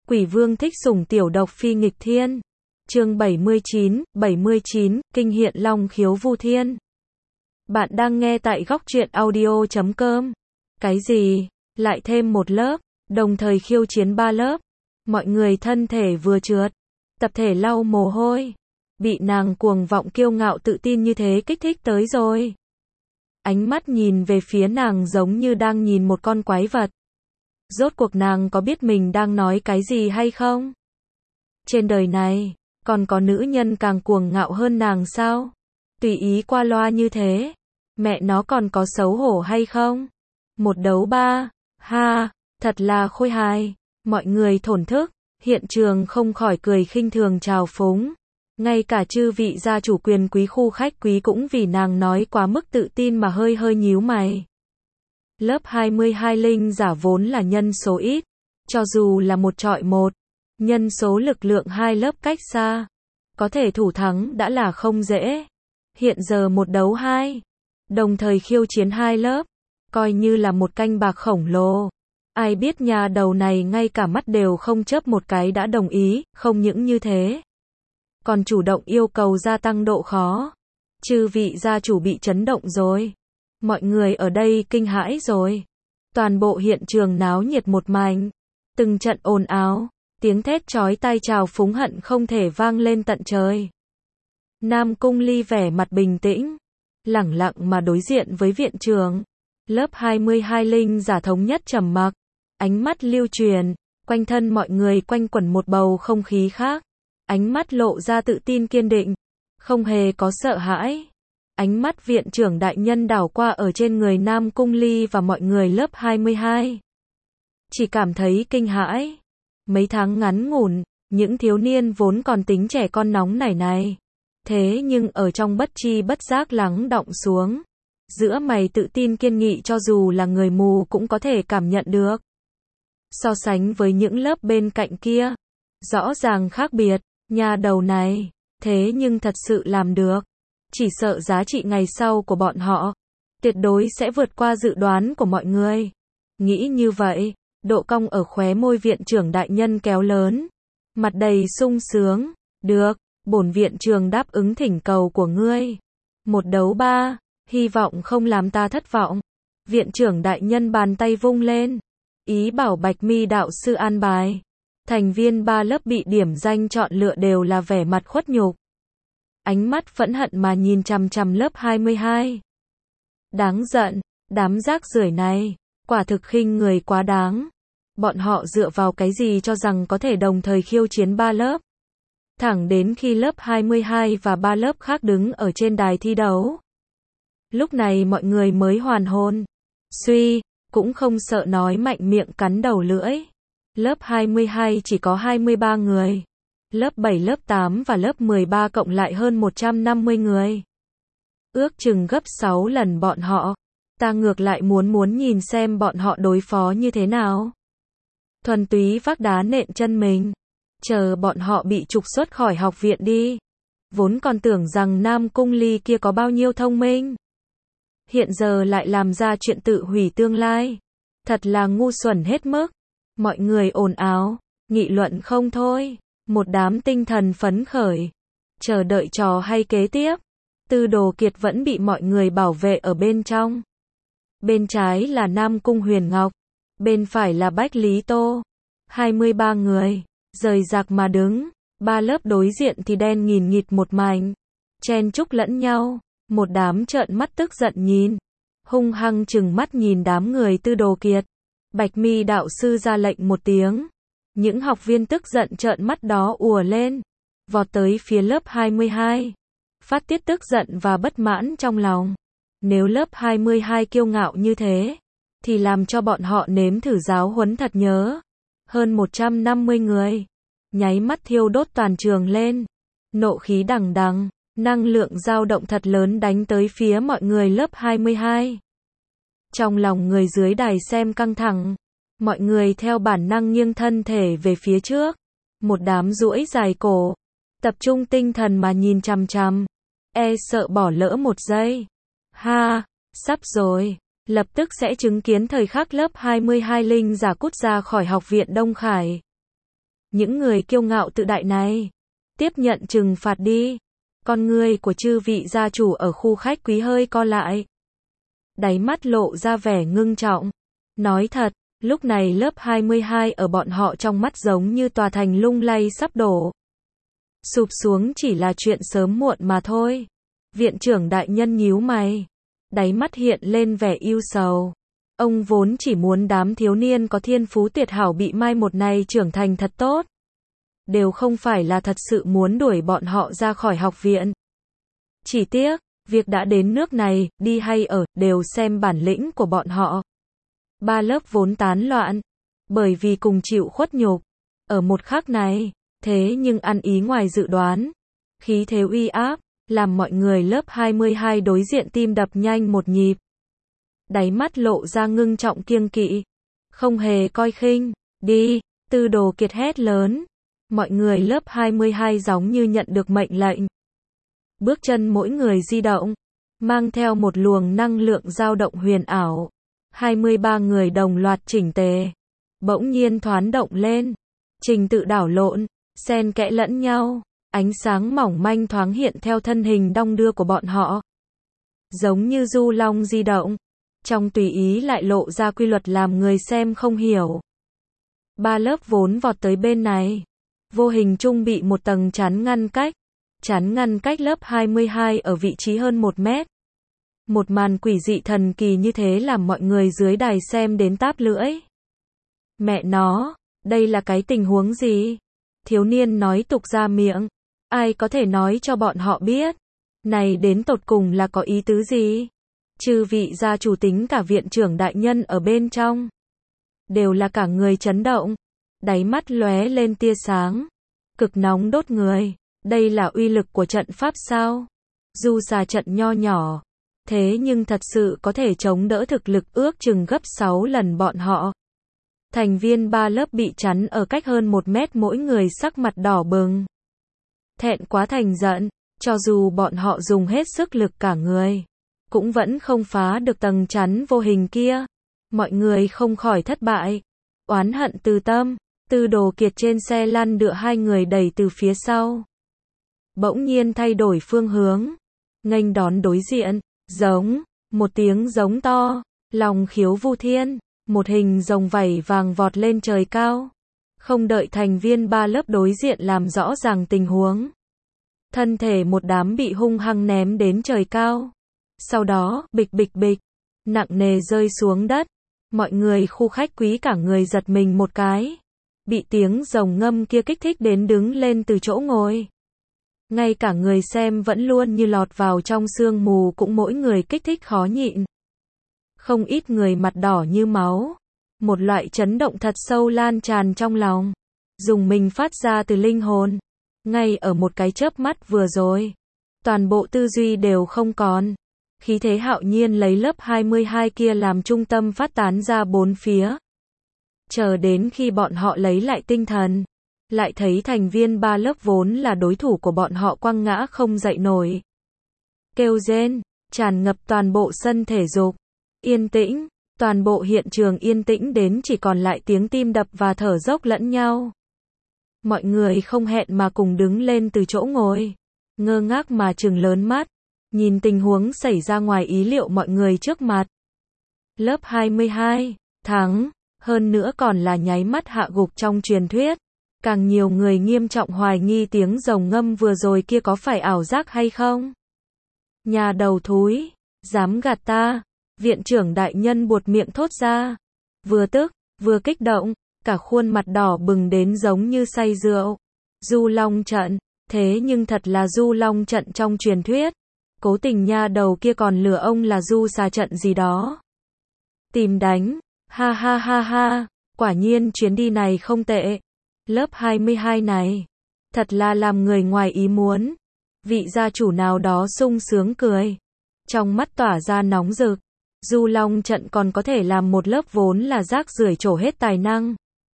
Quỷ vương thích sủng tiểu độc phi nghịch thiên. Chương 79, Kinh hiện long khiếu vu thiên. Bạn đang nghe tại góc truyện audio.com. Cái gì? Lại thêm một lớp, đồng thời khiêu chiến 3 lớp. Mọi người thân thể vừa trượt, tập thể lau mồ hôi. Bị nàng cuồng vọng kiêu ngạo tự tin như thế kích thích tới rồi. Ánh mắt nhìn về phía nàng giống như đang nhìn một con quái vật. Rốt cuộc nàng có biết mình đang nói cái gì hay không? Trên đời này, còn có nữ nhân càng cuồng ngạo hơn nàng sao? Tùy ý qua loa như thế, mẹ nó còn có xấu hổ hay không? Một đấu 3, ha, thật là khôi hài. Mọi người thổn thức, hiện trường không khỏi cười khinh thường trào phúng. Ngay cả chư vị gia chủ quyền quý khu khách quý cũng vì nàng nói quá mức tự tin mà hơi hơi nhíu mày. Lớp 22 linh giả vốn là nhân số ít, cho dù là một chọi một, nhân số lực lượng hai lớp cách xa, có thể thủ thắng đã là không dễ. Hiện giờ một đấu 2, đồng thời khiêu chiến 2 lớp, coi như là một canh bạc khổng lồ. Ai biết nhà đầu này ngay cả mắt đều không chớp một cái đã đồng ý, không những như thế, còn chủ động yêu cầu gia tăng độ khó. Chư vị gia chủ bị chấn động rồi. Mọi người ở đây kinh hãi rồi. Toàn bộ hiện trường náo nhiệt một mảnh. Từng trận ồn ào, tiếng thét chói tai chào phúng hận không thể vang lên tận trời. Nam Cung Ly vẻ mặt bình tĩnh, lẳng lặng mà đối diện với viện trường. Lớp 22 linh giả thống nhất trầm mặc, ánh mắt lưu truyền, quanh thân mọi người quanh quẩn một bầu không khí khác. Ánh mắt lộ ra tự tin kiên định, không hề có sợ hãi. Ánh mắt viện trưởng đại nhân đảo qua ở trên người Nam Cung Ly và mọi người lớp 22. Chỉ cảm thấy kinh hãi. Mấy tháng ngắn ngủn, những thiếu niên vốn còn tính trẻ con nóng nảy này. Thế nhưng ở trong bất tri bất giác lắng đọng xuống. Giữa mày tự tin kiên nghị cho dù là người mù cũng có thể cảm nhận được. So sánh với những lớp bên cạnh kia, rõ ràng khác biệt. Nhà đầu này, thế nhưng thật sự làm được. Chỉ sợ giá trị ngày sau của bọn họ, tuyệt đối sẽ vượt qua dự đoán của mọi người. Nghĩ như vậy, độ cong ở khóe môi viện trưởng đại nhân kéo lớn. Mặt đầy sung sướng. Được, bổn viện trường đáp ứng thỉnh cầu của ngươi. Một đấu 3, hy vọng không làm ta thất vọng. Viện trưởng đại nhân bàn tay vung lên. Ý bảo Bạch Mi đạo sư an bài. Thành viên 3 lớp bị điểm danh chọn lựa đều là vẻ mặt khuất nhục. Ánh mắt phẫn hận mà nhìn chằm chằm lớp 22. Đáng giận, đám rác rưởi này, quả thực khinh người quá đáng. Bọn họ dựa vào cái gì cho rằng có thể đồng thời khiêu chiến 3 lớp. Thẳng đến khi lớp 22 và 3 lớp khác đứng ở trên đài thi đấu. Lúc này mọi người mới hoàn hồn. Suy, cũng không sợ nói mạnh miệng cắn đầu lưỡi. Lớp 22 chỉ có 23 người. Lớp 7, lớp 8 và lớp 13 cộng lại hơn 150 người. Ước chừng gấp 6 lần bọn họ. Ta ngược lại muốn nhìn xem bọn họ đối phó như thế nào. Thuần túy vác đá nện chân mình. Chờ bọn họ bị trục xuất khỏi học viện đi. Vốn còn tưởng rằng Nam Cung Ly kia có bao nhiêu thông minh. Hiện giờ lại làm ra chuyện tự hủy tương lai. Thật là ngu xuẩn hết mức. Mọi người ồn ào, nghị luận không thôi. Một đám tinh thần phấn khởi. Chờ đợi trò hay kế tiếp. Tư Đồ Kiệt vẫn bị mọi người bảo vệ ở bên trong. Bên trái là Nam Cung Huyền Ngọc. Bên phải là Bách Lý Tô. 23 người. Rời rạc mà đứng. 3 lớp đối diện thì đen nghìn nghịt một mảnh. Chen chúc lẫn nhau. Một đám trợn mắt tức giận nhìn. Hung hăng chừng mắt nhìn đám người Tư Đồ Kiệt. Bạch Mi đạo sư ra lệnh một tiếng. Những học viên tức giận trợn mắt đó ùa lên. Vọt tới phía lớp 22. Phát tiết tức giận và bất mãn trong lòng. Nếu lớp 22 kiêu ngạo như thế, thì làm cho bọn họ nếm thử giáo huấn thật nhớ. Hơn 150 người. Nháy mắt thiêu đốt toàn trường lên. Nộ khí đằng đằng. Năng lượng dao động thật lớn đánh tới phía mọi người lớp 22. Trong lòng người dưới đài xem căng thẳng. Mọi người theo bản năng nghiêng thân thể về phía trước. Một đám duỗi dài cổ. Tập trung tinh thần mà nhìn chằm chằm. E sợ bỏ lỡ một giây. Ha, sắp rồi. Lập tức sẽ chứng kiến thời khắc lớp 22 linh giả cút ra khỏi học viện Đông Khải. Những người kiêu ngạo tự đại này, tiếp nhận trừng phạt đi. Con người của chư vị gia chủ ở khu khách quý hơi co lại. Đáy mắt lộ ra vẻ ngưng trọng. Nói thật, lúc này lớp 22 ở bọn họ trong mắt giống như tòa thành lung lay sắp đổ. Sụp xuống chỉ là chuyện sớm muộn mà thôi. Viện trưởng đại nhân nhíu mày. Đáy mắt hiện lên vẻ ưu sầu. Ông vốn chỉ muốn đám thiếu niên có thiên phú tuyệt hảo bị mai một này trưởng thành thật tốt. Đều không phải là thật sự muốn đuổi bọn họ ra khỏi học viện. Chỉ tiếc, việc đã đến nước này, đi hay ở, đều xem bản lĩnh của bọn họ. Ba lớp vốn tán loạn, bởi vì cùng chịu khuất nhục. Ở một khắc này, thế nhưng ăn ý ngoài dự đoán. Khí thế uy áp, làm mọi người lớp 22 đối diện tim đập nhanh một nhịp. Đáy mắt lộ ra ngưng trọng kiêng kỵ. Không hề coi khinh, đi, Tư Đồ Kiệt hét lớn. Mọi người lớp 22 giống như nhận được mệnh lệnh. Bước chân mỗi người di động, mang theo một luồng năng lượng dao động huyền ảo. 23 người đồng loạt chỉnh tề. Bỗng nhiên thoán động lên. Trình tự đảo lộn, xen kẽ lẫn nhau. Ánh sáng mỏng manh thoáng hiện theo thân hình đong đưa của bọn họ. Giống như du long di động. Trong tùy ý lại lộ ra quy luật làm người xem không hiểu. Ba lớp vốn vọt tới bên này. Vô hình chung bị một tầng chắn ngăn cách. Chắn ngăn cách lớp 22 ở vị trí hơn 1 mét. Một màn quỷ dị thần kỳ như thế làm mọi người dưới đài xem đến táp lưỡi. Mẹ nó, đây là cái tình huống gì? Thiếu niên nói tục ra miệng. Ai có thể nói cho bọn họ biết? Này đến tột cùng là có ý tứ gì? Chư vị gia chủ tính cả viện trưởng đại nhân ở bên trong. Đều là cả người chấn động. Đáy mắt lóe lên tia sáng. Cực nóng đốt người. Đây là uy lực của trận pháp sao? Dù xà trận nho nhỏ. Thế nhưng thật sự có thể chống đỡ thực lực ước chừng gấp 6 lần bọn họ. Thành viên ba lớp bị chắn ở cách hơn 1 mét mỗi người sắc mặt đỏ bừng. Thẹn quá thành giận, cho dù bọn họ dùng hết sức lực cả người, cũng vẫn không phá được tầng chắn vô hình kia. Mọi người không khỏi thất bại. Oán hận từ tâm, Tư Đồ Kiệt trên xe lăn đựa hai người đẩy từ phía sau. Bỗng nhiên thay đổi phương hướng. Nghênh đón đối diện, giống, một tiếng giống to, lòng khiếu vu thiên, một hình rồng vảy vàng vọt lên trời cao. Không đợi thành viên ba lớp đối diện làm rõ ràng tình huống. Thân thể một đám bị hung hăng ném đến trời cao. Sau đó, bịch bịch bịch, nặng nề rơi xuống đất. Mọi người khu khách quý cả người giật mình một cái. Bị tiếng rồng ngâm kia kích thích đến đứng lên từ chỗ ngồi. Ngay cả người xem vẫn luôn như lọt vào trong sương mù cũng mỗi người kích thích khó nhịn. Không ít người mặt đỏ như máu. Một loại chấn động thật sâu lan tràn trong lòng. Dùng mình phát ra từ linh hồn. Ngay ở một cái chớp mắt vừa rồi. Toàn bộ tư duy đều không còn. Khí thế hạo nhiên lấy lớp 22 kia làm trung tâm phát tán ra bốn phía. Chờ đến khi bọn họ lấy lại tinh thần. Lại thấy thành viên ba lớp vốn là đối thủ của bọn họ quăng ngã không dậy nổi. Kêu rên, tràn ngập toàn bộ sân thể dục. Yên tĩnh, toàn bộ hiện trường yên tĩnh đến chỉ còn lại tiếng tim đập và thở dốc lẫn nhau. Mọi người không hẹn mà cùng đứng lên từ chỗ ngồi. Ngơ ngác mà trừng lớn mắt. Nhìn tình huống xảy ra ngoài ý liệu mọi người trước mặt. Lớp 22, thắng, hơn nữa còn là nháy mắt hạ gục trong truyền thuyết. Càng nhiều người nghiêm trọng hoài nghi tiếng rồng ngâm vừa rồi kia có phải ảo giác hay không? Nhà đầu thúi, dám gạt ta, viện trưởng đại nhân buột miệng thốt ra. Vừa tức, vừa kích động, cả khuôn mặt đỏ bừng đến giống như say rượu. Du Long trận, thế nhưng thật là Du Long trận trong truyền thuyết. Cố tình nha đầu kia còn lừa ông là du xà trận gì đó. Tìm đánh, ha ha ha ha, quả nhiên chuyến đi này không tệ. Lớp 22 này, thật là làm người ngoài ý muốn. Vị gia chủ nào đó sung sướng cười. Trong mắt tỏa ra nóng rực. Du Long trận còn có thể làm một lớp vốn là rác rưởi trổ hết tài năng.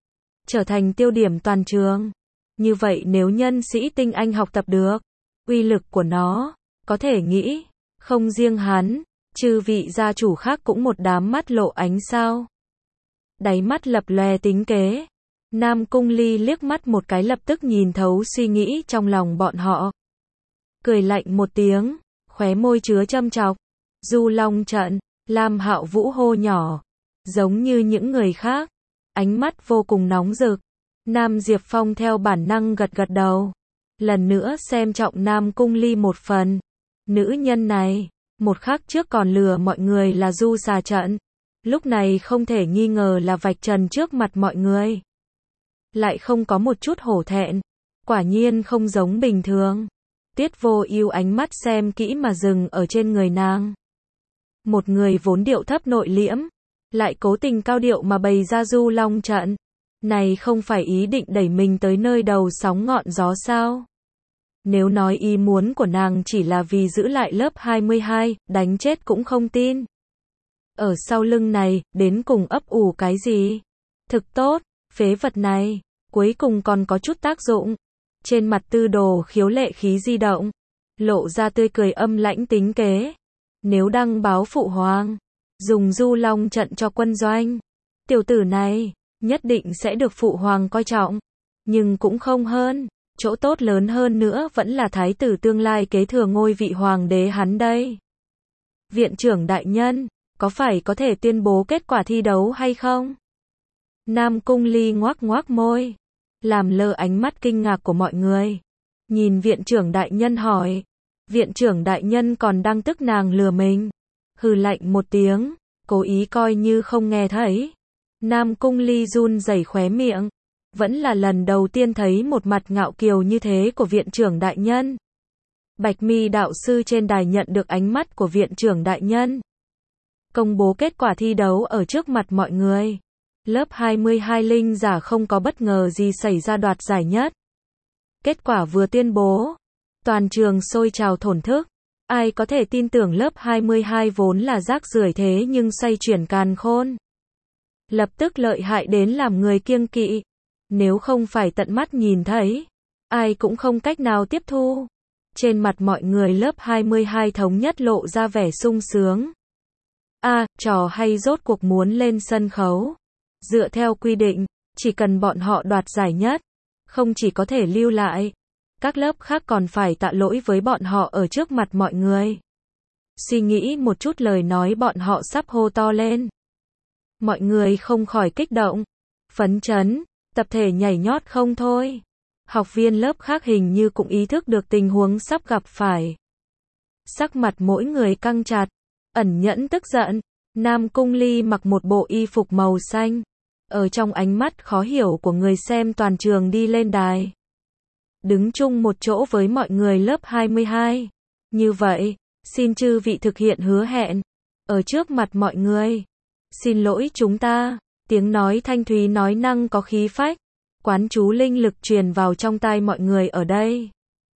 Trở thành tiêu điểm toàn trường. Như vậy nếu nhân sĩ tinh anh học tập được, uy lực của nó, có thể nghĩ, không riêng hắn, chư vị gia chủ khác cũng một đám mắt lộ ánh sao. Đáy mắt lập lòe tính kế. Nam Cung Ly liếc mắt một cái lập tức nhìn thấu suy nghĩ trong lòng bọn họ. Cười lạnh một tiếng, khóe môi chứa châm chọc. Du Long trận, Lam Hạo Vũ hô nhỏ. Giống như những người khác. Ánh mắt vô cùng nóng rực. Nam Diệp Phong theo bản năng gật gật đầu. Lần nữa xem trọng Nam Cung Ly một phần. Nữ nhân này, một khắc trước còn lừa mọi người là du xà trận. Lúc này không thể nghi ngờ là vạch trần trước mặt mọi người. Lại không có một chút hổ thẹn. Quả nhiên không giống bình thường. Tiết Vô Ưu ánh mắt xem kỹ mà dừng ở trên người nàng. Một người vốn điệu thấp nội liễm, lại cố tình cao điệu mà bày ra Du Long trận. Này không phải ý định đẩy mình tới nơi đầu sóng ngọn gió sao? Nếu nói ý muốn của nàng chỉ là vì giữ lại lớp 22, đánh chết cũng không tin. Ở sau lưng này, đến cùng ấp ủ cái gì? Thực tốt, phế vật này, cuối cùng còn có chút tác dụng. Trên mặt Tư Đồ Khiếu lệ khí di động, lộ ra tươi cười âm lãnh tính kế. Nếu đăng báo phụ hoàng, dùng Du Long trận cho quân doanh, tiểu tử này nhất định sẽ được phụ hoàng coi trọng, nhưng cũng không hơn, chỗ tốt lớn hơn nữa vẫn là thái tử tương lai kế thừa ngôi vị hoàng đế hắn đây. Viện trưởng đại nhân, có phải có thể tuyên bố kết quả thi đấu hay không? Nam Cung Ly ngoác ngoác môi, làm lơ ánh mắt kinh ngạc của mọi người. Nhìn viện trưởng đại nhân hỏi. Viện trưởng đại nhân còn đang tức nàng lừa mình. Hừ lạnh một tiếng, cố ý coi như không nghe thấy. Nam Cung Ly run rẩy khóe miệng. Vẫn là lần đầu tiên thấy một mặt ngạo kiều như thế của viện trưởng đại nhân. Bạch Mi đạo sư trên đài nhận được ánh mắt của viện trưởng đại nhân. Công bố kết quả thi đấu ở trước mặt mọi người. Lớp 22 linh giả không có bất ngờ gì xảy ra đoạt giải nhất. Kết quả vừa tuyên bố, toàn trường sôi trào thổn thức. Ai có thể tin tưởng lớp 22 vốn là rác rưởi thế nhưng xoay chuyển càn khôn. Lập tức lợi hại đến làm người kiêng kỵ. Nếu không phải tận mắt nhìn thấy, ai cũng không cách nào tiếp thu. Trên mặt mọi người lớp 22 thống nhất lộ ra vẻ sung sướng. Trò hay rốt cuộc muốn lên sân khấu. Dựa theo quy định, chỉ cần bọn họ đoạt giải nhất, không chỉ có thể lưu lại, các lớp khác còn phải tạ lỗi với bọn họ ở trước mặt mọi người. Suy nghĩ một chút lời nói bọn họ sắp hô to lên. Mọi người không khỏi kích động, phấn chấn, tập thể nhảy nhót không thôi. Học viên lớp khác hình như cũng ý thức được tình huống sắp gặp phải. Sắc mặt mỗi người căng chặt, ẩn nhẫn tức giận. Nam Cung Ly mặc một bộ y phục màu xanh. Ở trong ánh mắt khó hiểu của người xem toàn trường đi lên đài. Đứng chung một chỗ với mọi người lớp 22. Như vậy, xin chư vị thực hiện hứa hẹn. Ở trước mặt mọi người. Xin lỗi chúng ta. Tiếng nói thanh thúy nói năng có khí phách. Quán chú linh lực truyền vào trong tai mọi người ở đây.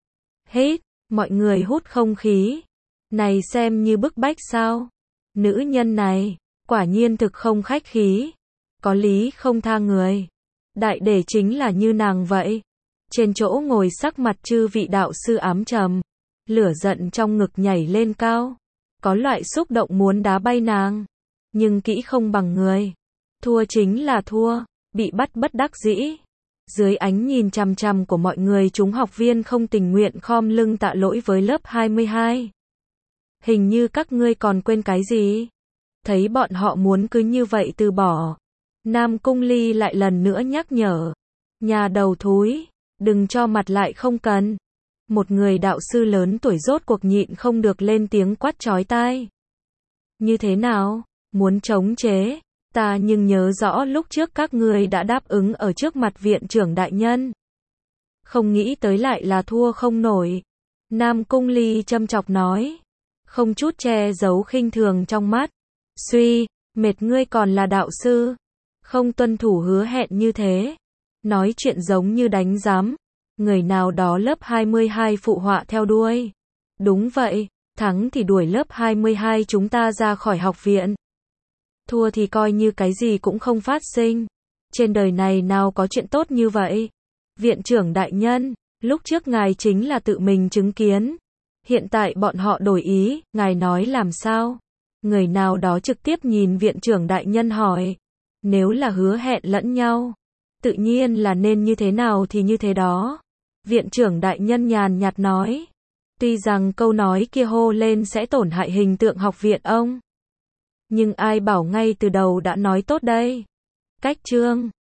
Hít, mọi người hút không khí. Này xem như bức bách sao? Nữ nhân này, quả nhiên thực không khách khí. Có lý không tha người. Đại để chính là như nàng vậy. Trên chỗ ngồi sắc mặt chư vị đạo sư ám trầm. Lửa giận trong ngực nhảy lên cao. Có loại xúc động muốn đá bay nàng. Nhưng kỹ không bằng người. Thua chính là thua. Bị bắt bất đắc dĩ. Dưới ánh nhìn chằm chằm của mọi người chúng học viên không tình nguyện khom lưng tạ lỗi với lớp 22. Hình như các ngươi còn quên cái gì? Thấy bọn họ muốn cứ như vậy từ bỏ. Nam Cung Ly lại lần nữa nhắc nhở. Nhà đầu thúi, đừng cho mặt lại không cần. Một người đạo sư lớn tuổi rốt cuộc nhịn không được lên tiếng quát chói tai. Như thế nào? Muốn chống chế? Ta nhưng nhớ rõ lúc trước các ngươi đã đáp ứng ở trước mặt viện trưởng đại nhân. Không nghĩ tới lại là thua không nổi. Nam Cung Ly châm chọc nói. Không chút che giấu khinh thường trong mắt. Suy, mệt ngươi còn là đạo sư. Không tuân thủ hứa hẹn như thế. Nói chuyện giống như đánh giám. Người nào đó lớp 22 phụ họa theo đuôi. Đúng vậy, thắng thì đuổi lớp 22 chúng ta ra khỏi học viện. Thua thì coi như cái gì cũng không phát sinh. Trên đời này nào có chuyện tốt như vậy. Viện trưởng đại nhân, lúc trước ngài chính là tự mình chứng kiến. Hiện tại bọn họ đổi ý, ngài nói làm sao? Người nào đó trực tiếp nhìn viện trưởng đại nhân hỏi. Nếu là hứa hẹn lẫn nhau, Tự nhiên là nên như thế nào thì như thế đó. Viện trưởng đại nhân nhàn nhạt nói. Tuy rằng câu nói kia hô lên sẽ tổn hại hình tượng học viện ông. Nhưng ai bảo ngay từ đầu đã nói tốt đây. Cách chương